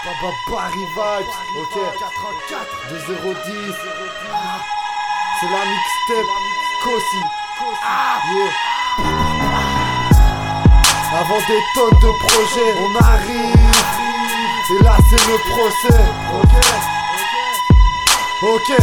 Paris Vibes, ok, 2010. C'est la mixtape Kossi. Yeah. Avant des tonnes de projets, on arrive. Et là c'est le procès. Ok.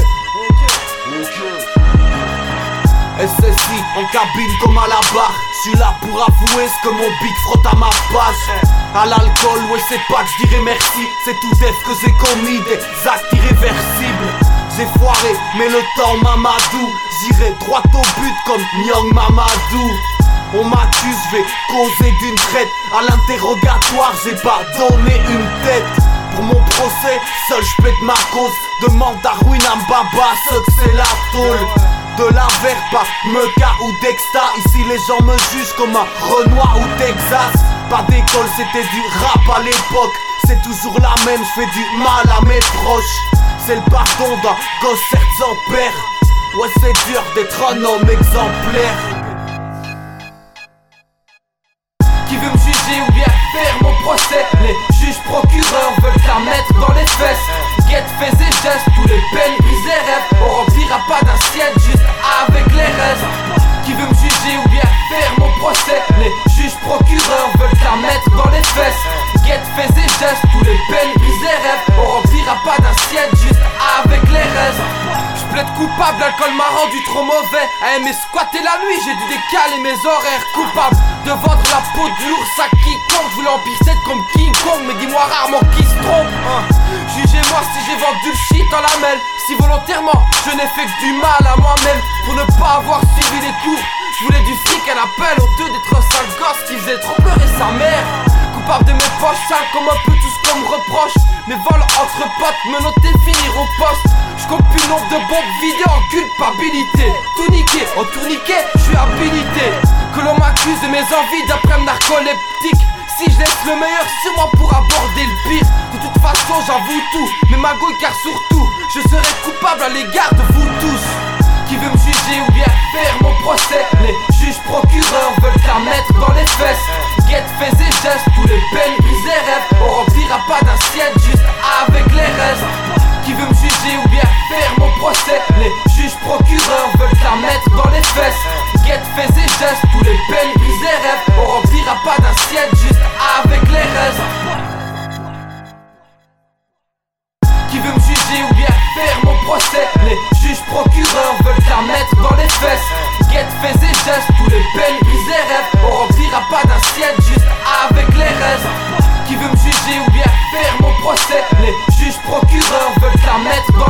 SSI en cabine comme à la barre. J'suis là pour avouer ce que mon big frotte à ma page. À l'alcool, ouais c'est pas que j'dirais merci. C'est tout F que j'ai commis, des actes irréversibles. J'ai foiré, mais le temps Mamadou. J'irai droit au but comme Nyang Mamadou. On m'accuse, j'vais causer d'une traite. À l'interrogatoire, j'ai pas donné une tête. Pour mon procès, seul j'plaide ma cause. Demande à Ruina Mbaba, ce que c'est la tôle. De la verba, Meka ou Dexta. Ici les gens me jugent comme un Renoir ou Texas. Pas d'école, c'était du rap à l'époque. C'est toujours la même, j'fais du mal à mes proches. C'est le pardon d'un gosse certes sans père. Ouais c'est dur d'être un homme exemplaire. Qui veut me juger ou bien faire mon procès? Les juges procureurs veulent la mettre dans les fesses. Guette faits et gestes, tous les peines brisées rêves. On remplira pas d'assiette juste avec les restes. Qui veut me juger ou bien faire mon procès? Les juges procureurs veulent la mettre dans les fesses. Guette faits et gestes, tous les peines brisées rêves. On remplira pas d'assiette juste avec les restes. J'plaide coupable, l'alcool m'a rendu trop mauvais. À aimer squatter la nuit, j'ai dû décaler mes horaires. Coupable de vendre la peau de l'ours à quiconque. Je voulais en pisser comme King Kong, mais dis-moi rarement qui se trompe. Jugez-moi si j'ai vendu le shit en lamelle. Si volontairement je n'ai fait que du mal à moi-même. Pour ne pas avoir suivi les cours, je voulais du fric à l'appel. Honteux d'être un sale gosse qui faisait trop pleurer sa mère. Coupable de mes poches sales comme un peu tout ce qu'on me reproche. Mes vols entre potes, me noter, finir au poste. Je compte plus le nombre de bombes vidéo en culpabilité. Tout niqué, en tourniquet, je suis habilité. Que l'on m'accuse de mes envies d'après narcoleptique. Si je laisse le meilleur sur moi pour aborder le pire. De toute façon j'avoue tout, mais magouille car surtout je serai coupable à l'égard de vous tous. Qui veut me juger ou bien faire mon procès? Les juges procureurs veulent la mettre dans les fesses. Guette faits et gestes, tous les peines brisées rêves. On remplira pas d'assiette juste avec les restes. Qui veut me juger ou bien faire mon procès? Les juges procureurs veulent la mettre dans les fesses. Guette faits et gestes, tous les peines brisées rêves. On remplira pas d'assiette juste avec les restes. Qui veut me juger ou bien faire mon procès? Les juges procureurs veulent la mettre dans les fesses. Guette faits et gestes, tous les peines brisées rêves. On remplira pas d'assiette juste avec les restes. Qui veut me juger ou bien faire mon procès? Les juges procureurs veulent la mettre